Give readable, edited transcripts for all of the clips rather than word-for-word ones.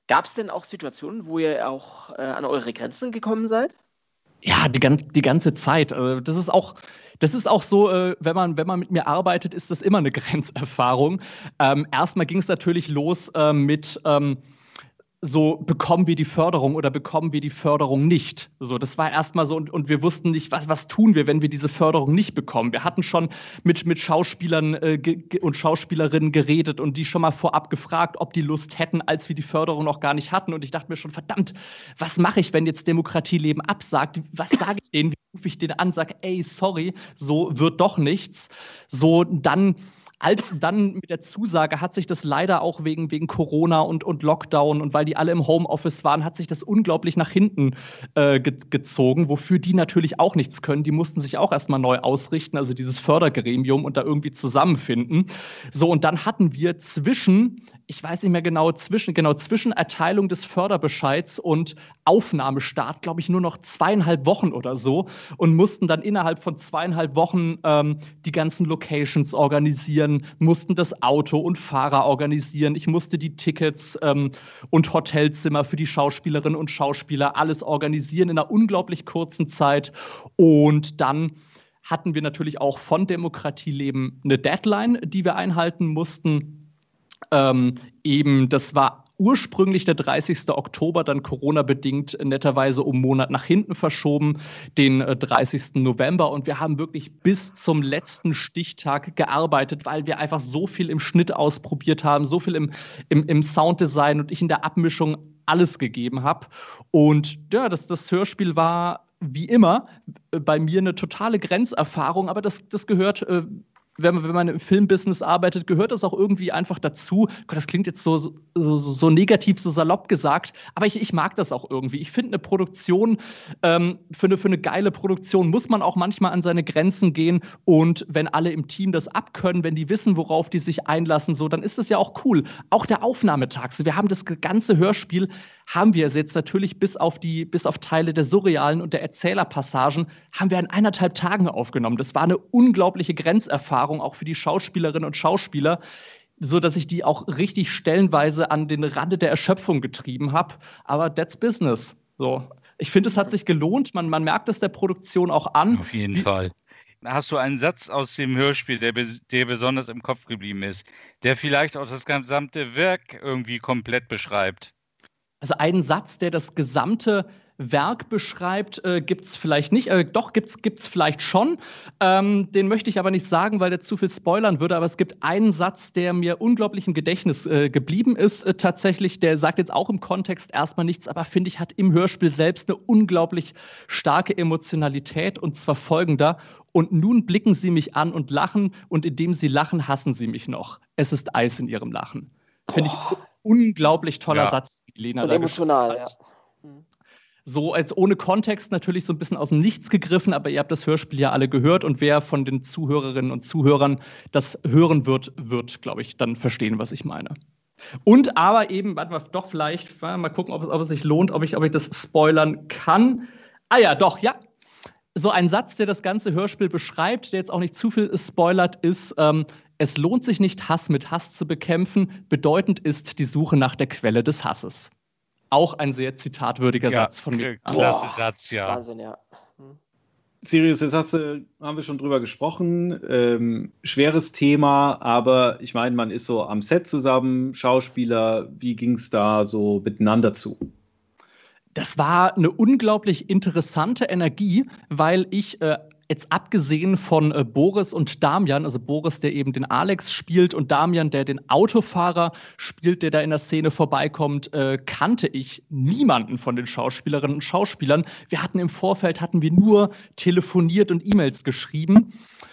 Gab es denn auch Situationen, wo ihr auch an eure Grenzen gekommen seid? Ja, die ganze Zeit. Das ist auch so, wenn man mit mir arbeitet, ist das immer eine Grenzerfahrung. Erstmal ging es natürlich los mit so, bekommen wir die Förderung oder bekommen wir die Förderung nicht? So, das war erstmal so, und wir wussten nicht, was tun wir, wenn wir diese Förderung nicht bekommen. Wir hatten schon mit Schauspielern und Schauspielerinnen geredet und die schon mal vorab gefragt, ob die Lust hätten, als wir die Förderung noch gar nicht hatten. Und ich dachte mir schon, verdammt, was mache ich, wenn jetzt Demokratieleben absagt? Was sage ich denen? Wie rufe ich denen an? Sag, ey, sorry, so wird doch nichts. So, als dann mit der Zusage hat sich das leider auch wegen Corona und Lockdown und weil die alle im Homeoffice waren, hat sich das unglaublich nach hinten gezogen, wofür die natürlich auch nichts können. Die mussten sich auch erstmal neu ausrichten, also dieses Fördergremium und da irgendwie zusammenfinden. So, und dann hatten wir ich weiß nicht mehr genau, zwischen Erteilung des Förderbescheids und Aufnahmestart, glaube ich, nur noch 2,5 Wochen oder so und mussten dann innerhalb von 2,5 Wochen die ganzen Locations organisieren, mussten das Auto und Fahrer organisieren. Ich musste die Tickets und Hotelzimmer für die Schauspielerinnen und Schauspieler alles organisieren in einer unglaublich kurzen Zeit. Und dann hatten wir natürlich auch von Demokratieleben eine Deadline, die wir einhalten mussten. Das war ursprünglich der 30. Oktober, dann Corona-bedingt netterweise um einen Monat nach hinten verschoben, den 30. November. Und wir haben wirklich bis zum letzten Stichtag gearbeitet, weil wir einfach so viel im Schnitt ausprobiert haben, so viel im Sounddesign und ich in der Abmischung alles gegeben habe. Und ja, das Hörspiel war wie immer bei mir eine totale Grenzerfahrung, aber das gehört wenn man im Filmbusiness arbeitet, gehört das auch irgendwie einfach dazu. Gott, das klingt jetzt so negativ, so salopp gesagt, aber ich mag das auch irgendwie. Ich finde eine Produktion, für eine geile Produktion muss man auch manchmal an seine Grenzen gehen und wenn alle im Team das abkönnen, wenn die wissen, worauf die sich einlassen, so, dann ist das ja auch cool. Auch der Aufnahmetag. Wir haben das ganze Hörspiel, haben wir jetzt natürlich bis auf Teile der surrealen und der Erzählerpassagen, haben wir in 1,5 Tagen aufgenommen. Das war eine unglaubliche Grenzerfahrung, auch für die Schauspielerinnen und Schauspieler, so dass ich die auch richtig stellenweise an den Rande der Erschöpfung getrieben habe. Aber that's business. So. Ich finde, es hat sich gelohnt. Man merkt es der Produktion auch an. Auf jeden Fall. Hast du einen Satz aus dem Hörspiel, der besonders im Kopf geblieben ist, der vielleicht auch das gesamte Werk irgendwie komplett beschreibt? Also einen Satz, der das gesamte Werk beschreibt, gibt es vielleicht nicht. Doch, gibt's vielleicht schon. Den möchte ich aber nicht sagen, weil der zu viel spoilern würde. Aber es gibt einen Satz, der mir unglaublich im Gedächtnis geblieben ist. Tatsächlich, der sagt jetzt auch im Kontext erstmal nichts, aber finde ich, hat im Hörspiel selbst eine unglaublich starke Emotionalität. Und zwar folgender: Und nun blicken sie mich an und lachen, und indem sie lachen, hassen sie mich noch. Es ist Eis in ihrem Lachen. Finde ich unglaublich toller Satz, die Lena und da emotional, ja. So als ohne Kontext natürlich so ein bisschen aus dem Nichts gegriffen, aber ihr habt das Hörspiel ja alle gehört und wer von den Zuhörerinnen und Zuhörern das hören wird, glaube ich, dann verstehen, was ich meine. Und aber eben, warte mal, doch vielleicht, mal gucken, ob es sich lohnt, ob ich das spoilern kann. Ah ja, doch, ja. So ein Satz, der das ganze Hörspiel beschreibt, der jetzt auch nicht zu viel spoilert, ist: Es lohnt sich nicht, Hass mit Hass zu bekämpfen. Bedeutend ist die Suche nach der Quelle des Hasses. Auch ein sehr zitatwürdiger Satz von mir. Klasse Satz, ja. Wahnsinn, ja. Sirius, jetzt haben wir schon drüber gesprochen. Schweres Thema, aber ich meine, man ist so am Set zusammen, Schauspieler. Wie ging es da so miteinander zu? Das war eine unglaublich interessante Energie, weil ich jetzt abgesehen von Boris und Damian, also Boris, der eben den Alex spielt, und Damian, der den Autofahrer spielt, der da in der Szene vorbeikommt, kannte ich niemanden von den Schauspielerinnen und Schauspielern. Im Vorfeld hatten wir nur telefoniert und E-Mails geschrieben.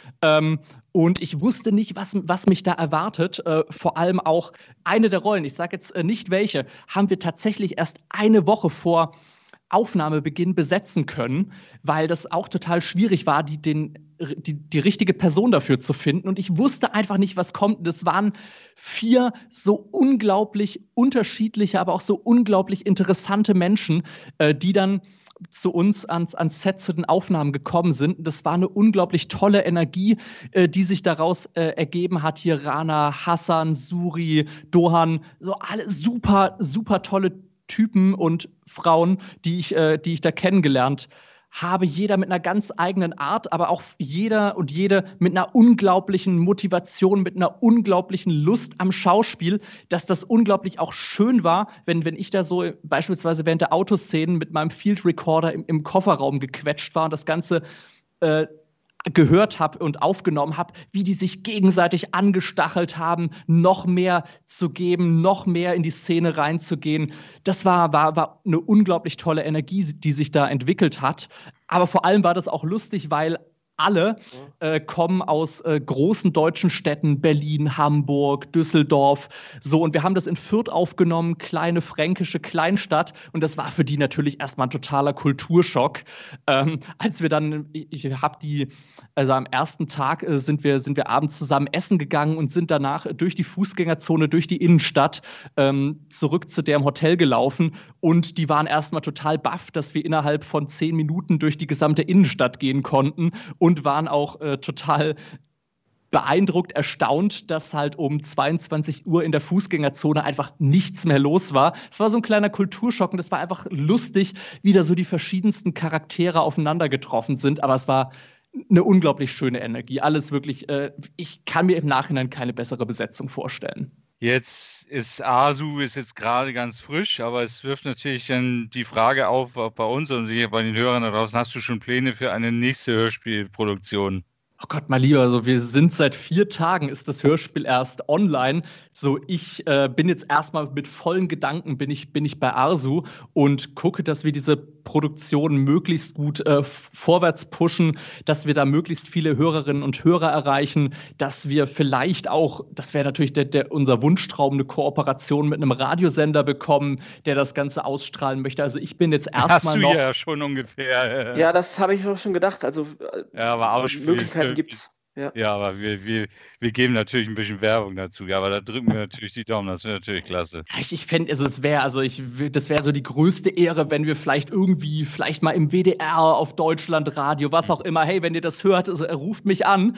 Und ich wusste nicht, was mich da erwartet. Vor allem auch eine der Rollen, ich sage jetzt nicht welche, haben wir tatsächlich erst eine Woche vor Aufnahmebeginn besetzen können, weil das auch total schwierig war, die richtige Person dafür zu finden. Und ich wusste einfach nicht, was kommt. Das waren 4 so unglaublich unterschiedliche, aber auch so unglaublich interessante Menschen, die dann zu uns ans Set zu den Aufnahmen gekommen sind. Das war eine unglaublich tolle Energie, die sich daraus ergeben hat. Hier Rana, Hassan, Suri, Dohan, so alle super, super tolle Typen und Frauen, die ich da kennengelernt habe, jeder mit einer ganz eigenen Art, aber auch jeder und jede mit einer unglaublichen Motivation, mit einer unglaublichen Lust am Schauspiel, dass das unglaublich auch schön war, wenn ich da so beispielsweise während der Autoszenen mit meinem Field Recorder im Kofferraum gequetscht war und das Ganze gehört habe und aufgenommen habe, wie die sich gegenseitig angestachelt haben, noch mehr zu geben, noch mehr in die Szene reinzugehen. Das war eine unglaublich tolle Energie, die sich da entwickelt hat. Aber vor allem war das auch lustig, weil alle kommen aus großen deutschen Städten, Berlin, Hamburg, Düsseldorf. So, und wir haben das in Fürth aufgenommen, kleine fränkische Kleinstadt. Und das war für die natürlich erstmal ein totaler Kulturschock. Als wir dann, also am ersten Tag sind wir abends zusammen essen gegangen und sind danach durch die Fußgängerzone, durch die Innenstadt zurück zu deren Hotel gelaufen. Und die waren erstmal total baff, dass wir innerhalb von 10 Minuten durch die gesamte Innenstadt gehen konnten. Und waren auch total beeindruckt, erstaunt, dass halt um 22 Uhr in der Fußgängerzone einfach nichts mehr los war. Es war so ein kleiner Kulturschock und es war einfach lustig, wie da so die verschiedensten Charaktere aufeinander getroffen sind. Aber es war eine unglaublich schöne Energie. Alles wirklich, ich kann mir im Nachhinein keine bessere Besetzung vorstellen. Jetzt ist Asu jetzt gerade ganz frisch, aber es wirft natürlich dann die Frage auf, auch bei uns und hier bei den Hörern da draußen, hast du schon Pläne für eine nächste Hörspielproduktion? Oh Gott, mein Lieber, also wir sind seit 4 Tagen, ist das Hörspiel erst online. So, ich bin jetzt erstmal mit vollen Gedanken bin ich bei Arsu und gucke, dass wir diese Produktion möglichst gut vorwärts pushen, dass wir da möglichst viele Hörerinnen und Hörer erreichen, dass wir vielleicht auch, das wäre natürlich unser Wunschtraum, eine Kooperation mit einem Radiosender bekommen, der das Ganze ausstrahlen möchte. Also ich bin jetzt erstmal noch... Hast du ja schon ungefähr. Ja, das habe ich auch schon gedacht. Also ja, aber Möglichkeiten gibt's. Ja, aber wir geben natürlich ein bisschen Werbung dazu. Ja, aber da drücken wir natürlich die Daumen. Das wäre natürlich klasse. Ich fände, also das wäre so die größte Ehre, wenn wir vielleicht mal im WDR, auf Deutschlandradio, was auch immer, hey, wenn ihr das hört, also, ruft mich an.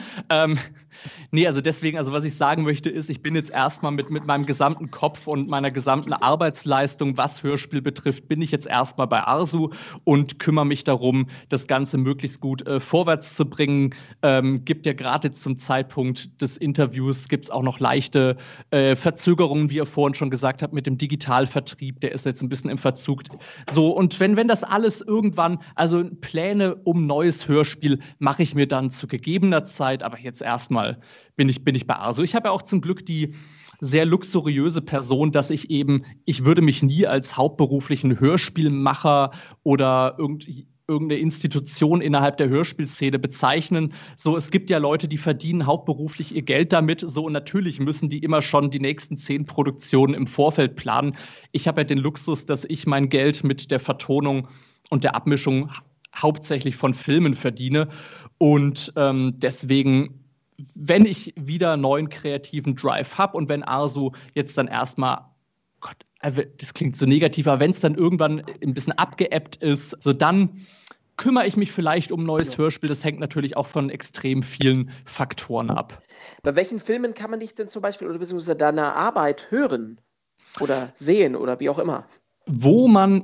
Nee, also deswegen, also was ich sagen möchte, ist, ich bin jetzt erstmal mit meinem gesamten Kopf und meiner gesamten Arbeitsleistung, was Hörspiel betrifft, bin ich jetzt erstmal bei Arsu und kümmere mich darum, das Ganze möglichst gut vorwärts zu bringen. Gibt ja gerade zum Zeitpunkt des Interviews gibt es auch noch leichte Verzögerungen, wie ihr vorhin schon gesagt habt, mit dem Digitalvertrieb, der ist jetzt ein bisschen im Verzug. So, und wenn das alles irgendwann, also Pläne um neues Hörspiel mache ich mir dann zu gegebener Zeit, aber jetzt erstmal bin ich bei Arsu. Ich habe ja auch zum Glück die sehr luxuriöse Person, dass ich würde mich nie als hauptberuflichen Hörspielmacher oder irgendeine Institution innerhalb der Hörspielszene bezeichnen. So, es gibt ja Leute, die verdienen hauptberuflich ihr Geld damit. So, und natürlich müssen die immer schon die nächsten 10 Produktionen im Vorfeld planen. Ich habe ja den Luxus, dass ich mein Geld mit der Vertonung und der Abmischung hauptsächlich von Filmen verdiene. Und deswegen, wenn ich wieder neuen kreativen Drive habe und wenn Arsu jetzt dann erstmal, Gott, das klingt so negativ, aber wenn es dann irgendwann ein bisschen abgeebbt ist, so dann kümmere ich mich vielleicht um ein neues Hörspiel. Das hängt natürlich auch von extrem vielen Faktoren ab. Bei welchen Filmen kann man dich denn zum Beispiel oder beziehungsweise deine Arbeit hören oder sehen oder wie auch immer? Wo man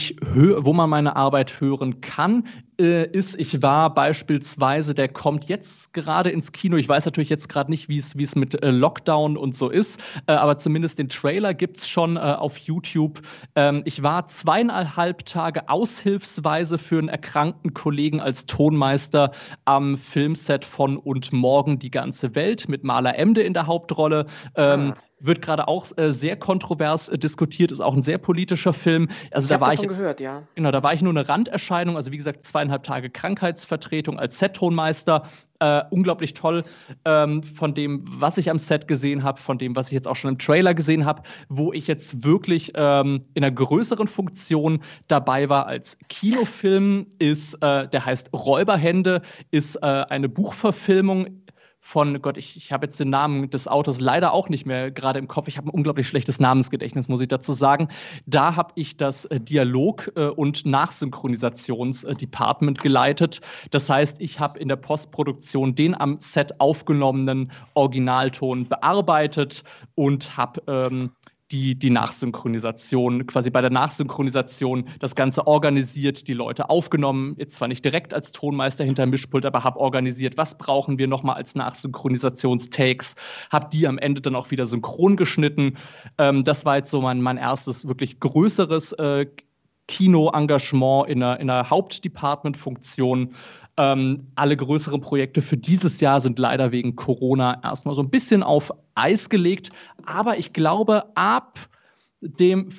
meine Arbeit hören kann, ich war beispielsweise, der kommt jetzt gerade ins Kino. Ich weiß natürlich jetzt gerade nicht, wie es mit Lockdown und so ist, aber zumindest den Trailer gibt es schon auf YouTube. Ich war 2,5 Tage aushilfsweise für einen erkrankten Kollegen als Tonmeister am Filmset von Und Morgen die ganze Welt mit Maler Emde in der Hauptrolle. Wird gerade auch sehr kontrovers diskutiert, ist auch ein sehr politischer Film. Also da war ich jetzt gehört, ja. Genau, da war ich nur eine Randerscheinung, also wie gesagt 2,5 Tage Krankheitsvertretung als Set-Tonmeister. Unglaublich toll von dem, was ich am Set gesehen habe, von dem, was ich jetzt auch schon im Trailer gesehen habe, wo ich jetzt wirklich in einer größeren Funktion dabei war als Kinofilm, der heißt Räuberhände, ist eine Buchverfilmung von Gott, ich habe jetzt den Namen des Autors leider auch nicht mehr gerade im Kopf. Ich habe ein unglaublich schlechtes Namensgedächtnis, muss ich dazu sagen. Da habe ich das Dialog- und Nachsynchronisationsdepartment geleitet. Das heißt, ich habe in der Postproduktion den am Set aufgenommenen Originalton bearbeitet und habe die Nachsynchronisation, quasi bei der Nachsynchronisation das Ganze organisiert, die Leute aufgenommen, jetzt zwar nicht direkt als Tonmeister hinterm Mischpult, aber habe organisiert, was brauchen wir nochmal als Nachsynchronisationstakes, habe die am Ende dann auch wieder synchron geschnitten. Das war jetzt so mein erstes wirklich größeres Kino-Engagement in einer Hauptdepartment-Funktion. Alle größeren Projekte für dieses Jahr sind leider wegen Corona erstmal so ein bisschen auf Eis gelegt. Aber ich glaube, ab dem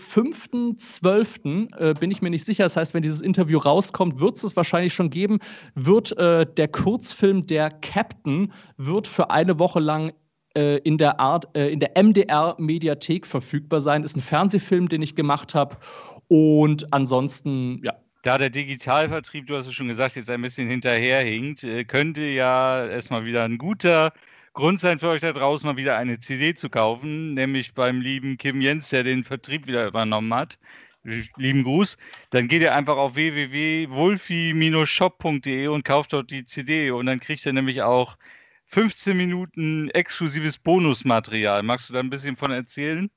5.12. Bin ich mir nicht sicher. Das heißt, wenn dieses Interview rauskommt, wird es wahrscheinlich schon geben, wird der Kurzfilm Der Captain wird für eine Woche lang in der MDR-Mediathek verfügbar sein. Ist ein Fernsehfilm, den ich gemacht habe. Und ansonsten, ja. Da der Digitalvertrieb, du hast es schon gesagt, jetzt ein bisschen hinterherhinkt, könnte ja erstmal wieder ein guter Grund sein für euch da draußen, mal wieder eine CD zu kaufen, nämlich beim lieben Kim Jens, der den Vertrieb wieder übernommen hat. Lieben Gruß. Dann geht ihr einfach auf www.wolfi-shop.de und kauft dort die CD und dann kriegt ihr nämlich auch 15 Minuten exklusives Bonusmaterial. Magst du da ein bisschen von erzählen?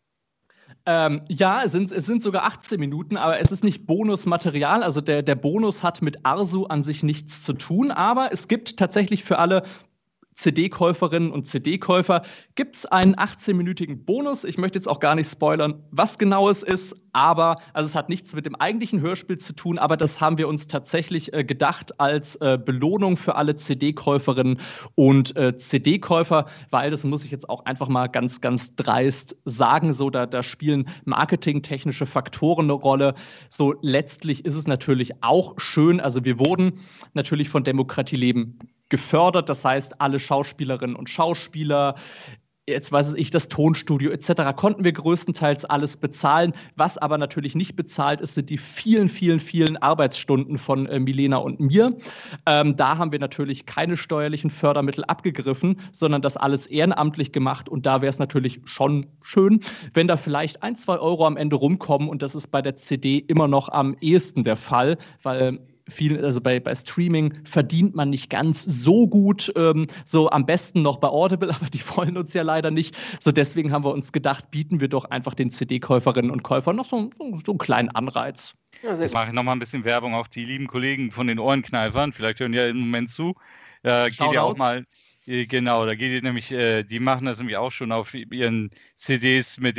Ja, es sind sogar 18 Minuten, aber es ist nicht Bonusmaterial. Also der Bonus hat mit Arzu an sich nichts zu tun, aber es gibt tatsächlich für alle CD-Käuferinnen und CD-Käufer gibt es einen 18-minütigen Bonus. Ich möchte jetzt auch gar nicht spoilern, was genau es ist, aber also es hat nichts mit dem eigentlichen Hörspiel zu tun, aber das haben wir uns tatsächlich gedacht als Belohnung für alle CD-Käuferinnen und CD-Käufer, weil das muss ich jetzt auch einfach mal ganz, ganz dreist sagen, so da spielen marketingtechnische Faktoren eine Rolle. So letztlich ist es natürlich auch schön, also wir wurden natürlich von Demokratie Leben gefördert, das heißt, alle Schauspielerinnen und Schauspieler, jetzt weiß ich, das Tonstudio etc. konnten wir größtenteils alles bezahlen. Was aber natürlich nicht bezahlt ist, sind die vielen, vielen, vielen Arbeitsstunden von Milena und mir. Da haben wir natürlich keine steuerlichen Fördermittel abgegriffen, sondern das alles ehrenamtlich gemacht. Und da wäre es natürlich schon schön, wenn da vielleicht 1-2 Euro am Ende rumkommen. Und das ist bei der CD immer noch am ehesten der Fall, weil also bei Streaming verdient man nicht ganz so gut, so am besten noch bei Audible, aber die wollen uns ja leider nicht. So deswegen haben wir uns gedacht, bieten wir doch einfach den CD-Käuferinnen und Käufern noch so einen kleinen Anreiz. Ja, jetzt mache ich nochmal ein bisschen Werbung, auch die lieben Kollegen von den Ohrenkneifern, vielleicht hören die ja im Moment zu. Geht ihr auch mal, genau, da geht ihr nämlich, die machen das nämlich auch schon auf ihren CDs mit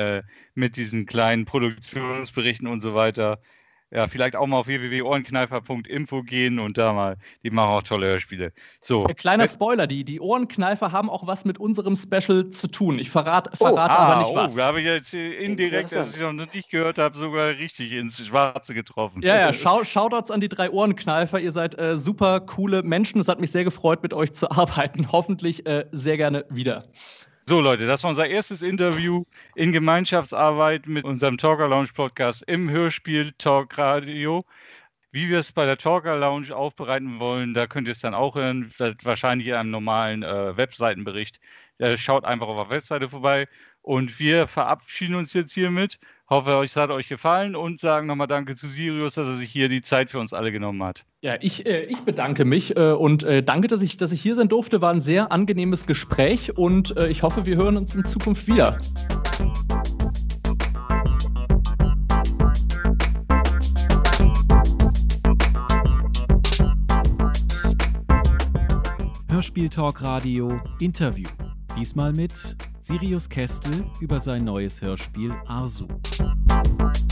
diesen kleinen Produktionsberichten und so weiter. Ja, vielleicht auch mal auf www.ohrenkneifer.info gehen und da mal, die machen auch tolle Hörspiele. So. Kleiner Spoiler, die Ohrenkneifer haben auch was mit unserem Special zu tun. Ich verrate aber nicht was. Da habe ich jetzt indirekt, als ich noch nicht gehört habe, sogar richtig ins Schwarze getroffen. Ja, Shoutouts an die 3 Ohrenkneifer. Ihr seid super coole Menschen. Es hat mich sehr gefreut, mit euch zu arbeiten. Hoffentlich sehr gerne wieder. So Leute, das war unser erstes Interview in Gemeinschaftsarbeit mit unserem Talker Lounge Podcast im Hörspiel Talk Radio. Wie wir es bei der Talker Lounge aufbereiten wollen, da könnt ihr es dann auch hören, wahrscheinlich in einem normalen Webseitenbericht. Schaut einfach auf der Webseite vorbei und wir verabschieden uns jetzt hiermit. Hoffe, es hat euch gefallen und sagen nochmal Danke zu Sirius, dass er sich hier die Zeit für uns alle genommen hat. Ja, ich bedanke mich und danke, dass ich hier sein durfte. War ein sehr angenehmes Gespräch und ich hoffe, wir hören uns in Zukunft wieder. Hörspiel Talk Radio Interview. Diesmal mit Sirius Kestel über sein neues Hörspiel Arzu.